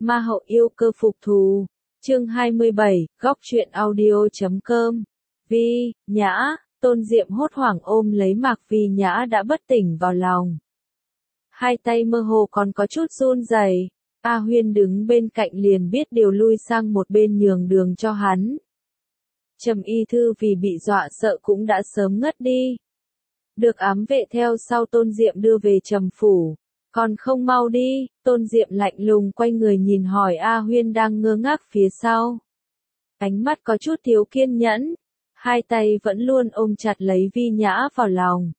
Ma hậu yêu cơ phục thù. Chương 27, góc truyện audio.com. Vi, Nhã, Tôn Diệm hốt hoảng ôm lấy Mạc Vi Nhã đã bất tỉnh vào lòng. Hai tay mơ hồ còn có chút run rẩy. A Huyên đứng bên cạnh liền biết điều lui sang một bên nhường đường cho hắn. Trầm Y Thư vì bị dọa sợ cũng đã sớm ngất đi. Được ám vệ theo sau Tôn Diệm đưa về Trầm phủ. Còn không mau đi, Tôn Diệm lạnh lùng quay người nhìn hỏi A Huyên đang ngơ ngác phía sau. Ánh mắt có chút thiếu kiên nhẫn, hai tay vẫn luôn ôm chặt lấy Vi Nhã vào lòng.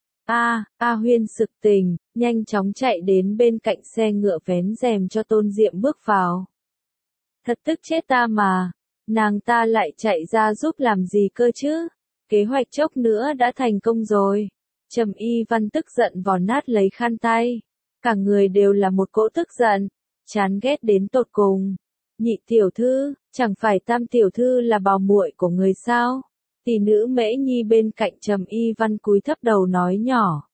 A Huyên sực tỉnh, nhanh chóng chạy đến bên cạnh xe ngựa vén rèm cho Tôn Diệm bước vào. Thật tức chết ta mà, nàng ta lại chạy ra giúp làm gì cơ chứ? Kế hoạch chốc nữa đã thành công rồi. Trầm Y Văn tức giận vò nát lấy khăn tay. Cả người đều là một cỗ tức giận, chán ghét đến tột cùng. Nhị tiểu thư, chẳng phải Tam tiểu thư là bảo muội của người sao? Tỷ nữ Mễ Nhi bên cạnh Trầm Y Văn cúi thấp đầu nói nhỏ.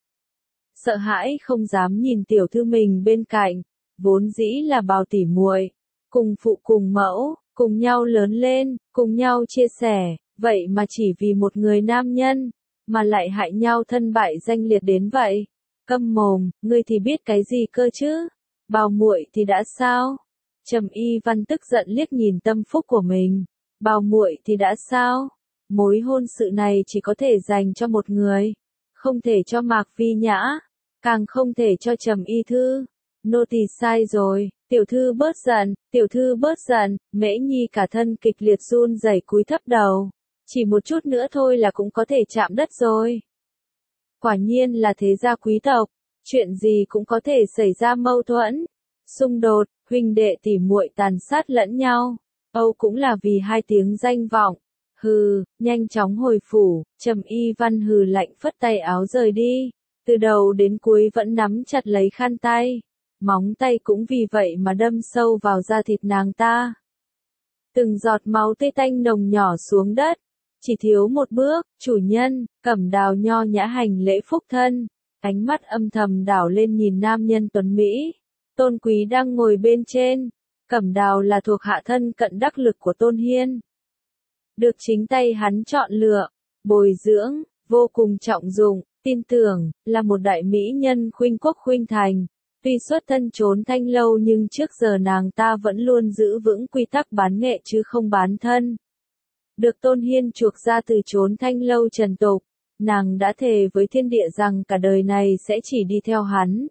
Sợ hãi không dám nhìn tiểu thư mình bên cạnh, vốn dĩ là bào tỷ muội, cùng phụ cùng mẫu, cùng nhau lớn lên, cùng nhau chia sẻ, vậy mà chỉ vì một người nam nhân, mà lại hại nhau thân bại danh liệt đến vậy. Câm mồm, ngươi thì biết cái gì cơ chứ? Bào muội thì đã sao? Trầm Y Văn tức giận liếc nhìn tâm phúc của mình. Bào muội thì đã sao? Mối hôn sự này chỉ có thể dành cho một người, không thể cho Mạc Vi Nhã, càng không thể cho Trầm Y Thư. Nô tỳ sai rồi, tiểu thư bớt giận, tiểu thư bớt giận. Mễ Nhi cả thân kịch liệt run rẩy cúi thấp đầu. Chỉ một chút nữa thôi là cũng có thể chạm đất rồi. Quả nhiên là thế gia quý tộc, chuyện gì cũng có thể xảy ra mâu thuẫn, xung đột, huynh đệ tỉ muội tàn sát lẫn nhau. Âu cũng là vì hai tiếng danh vọng. Hừ, nhanh chóng hồi phủ. Trầm Y Văn hừ lạnh phất tay áo rời đi. Từ đầu đến cuối vẫn nắm chặt lấy khăn tay. Móng tay cũng vì vậy mà đâm sâu vào da thịt nàng ta. Từng giọt máu tươi tanh nồng nhỏ xuống đất. Chỉ thiếu một bước, chủ nhân, Cẩm Đào nho nhã hành lễ phúc thân. Ánh mắt âm thầm đảo lên nhìn nam nhân tuấn Mỹ. Tôn Quý đang ngồi bên trên. Cẩm Đào là thuộc hạ thân cận đắc lực của Tôn Hiên. Được chính tay hắn chọn lựa, bồi dưỡng, vô cùng trọng dụng, tin tưởng, là một đại mỹ nhân khuynh quốc khuynh thành. Tuy xuất thân trốn Thanh Lâu nhưng trước giờ nàng ta vẫn luôn giữ vững quy tắc bán nghệ chứ không bán thân. Được Tôn Hiên chuộc ra từ trốn Thanh Lâu trần tục, nàng đã thề với thiên địa rằng cả đời này sẽ chỉ đi theo hắn.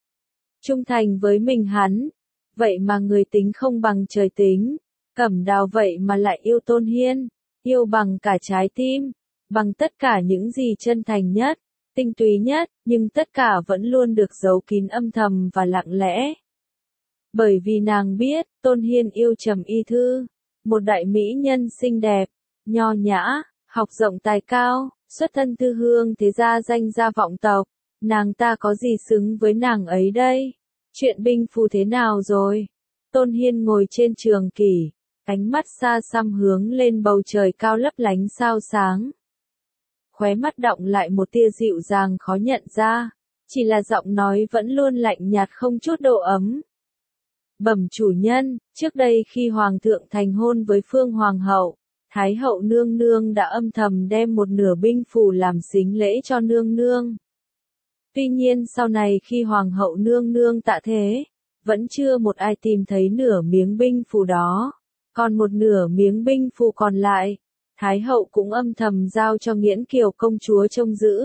Trung thành với mình hắn, vậy mà người tính không bằng trời tính. Cẩm Đào vậy mà lại yêu Tôn Hiên, yêu bằng cả trái tim, bằng tất cả những gì chân thành nhất, tinh túy nhất, nhưng tất cả vẫn luôn được giấu kín âm thầm và lặng lẽ. Bởi vì nàng biết, Tôn Hiên yêu Trầm Y Thư, một đại mỹ nhân xinh đẹp, nho nhã, học rộng tài cao, xuất thân tư hương thế gia danh gia vọng tộc. Nàng ta có gì xứng với nàng ấy đây? Chuyện binh phù thế nào rồi? Tôn Hiên ngồi trên trường kỷ, ánh mắt xa xăm hướng lên bầu trời cao lấp lánh sao sáng. Khóe mắt đọng lại một tia dịu dàng khó nhận ra, chỉ là giọng nói vẫn luôn lạnh nhạt không chút độ ấm. Bẩm chủ nhân, trước đây khi Hoàng thượng thành hôn với Phương Hoàng hậu, Thái hậu nương nương đã âm thầm đem một nửa binh phù làm sính lễ cho nương nương. Tuy nhiên sau này khi Hoàng hậu nương nương tạ thế, vẫn chưa một ai tìm thấy nửa miếng binh phù đó. Còn một nửa miếng binh phù còn lại, Thái hậu cũng âm thầm giao cho Nghiễn Kiều công chúa trông giữ.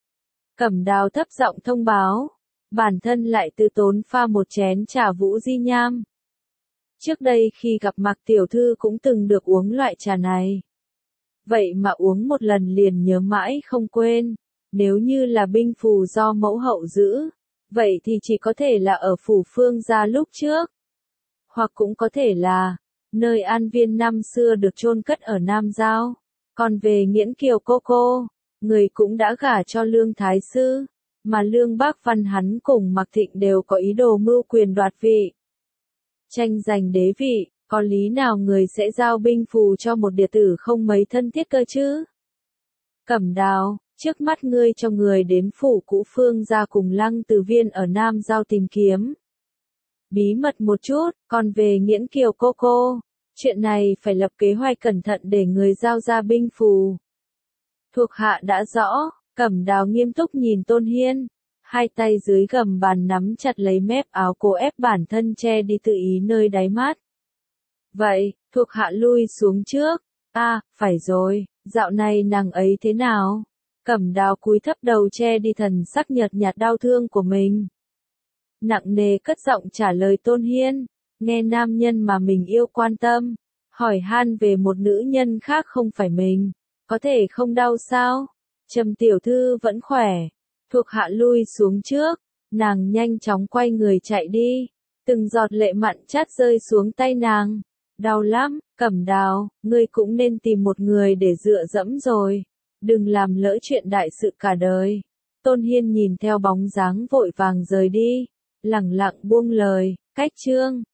Cẩm Đào thấp giọng thông báo, bản thân lại tự tốn pha một chén trà vũ di nham. Trước đây khi gặp Mạc tiểu thư cũng từng được uống loại trà này. Vậy mà uống một lần liền nhớ mãi không quên. Nếu như là binh phù do mẫu hậu giữ, vậy thì chỉ có thể là ở phủ Phương gia lúc trước. Hoặc cũng có thể là nơi an viên năm xưa được chôn cất ở Nam Giao. Còn về Nghiễn Kiều cô, người cũng đã gả cho Lương Thái Sư, mà Lương Bác Văn hắn cùng Mạc Thịnh đều có ý đồ mưu quyền đoạt vị. Tranh giành đế vị, có lý nào người sẽ giao binh phù cho một đệ tử không mấy thân thiết cơ chứ? Cẩm Đào, trước mắt ngươi cho người đến phủ cũ Phương gia cùng Lăng Từ Viên ở Nam Giao tìm kiếm. Bí mật một chút, còn về Nghiễn Kiều cô. Chuyện này phải lập kế hoạch cẩn thận để người giao ra binh phù. Thuộc hạ đã rõ, Cẩm Đào nghiêm túc nhìn Tôn Hiên. Hai tay dưới gầm bàn nắm chặt lấy mép áo cố ép bản thân che đi tự ý nơi đáy mắt. Vậy, thuộc hạ lui xuống trước. Phải rồi, dạo này nàng ấy thế nào? Cẩm Đào cúi thấp đầu che đi thần sắc nhợt nhạt đau thương của mình. Nặng nề cất giọng trả lời Tôn Hiên, nghe nam nhân mà mình yêu quan tâm, hỏi han về một nữ nhân khác không phải mình, có thể không đau sao? Trầm tiểu thư vẫn khỏe, thuộc hạ lui xuống trước, nàng nhanh chóng quay người chạy đi, từng giọt lệ mặn chát rơi xuống tay nàng. Đau lắm, Cẩm Đào, ngươi cũng nên tìm một người để dựa dẫm rồi, đừng làm lỡ chuyện đại sự cả đời. Tôn Hiên nhìn theo bóng dáng vội vàng rời đi, lẳng lặng buông lời, cách chương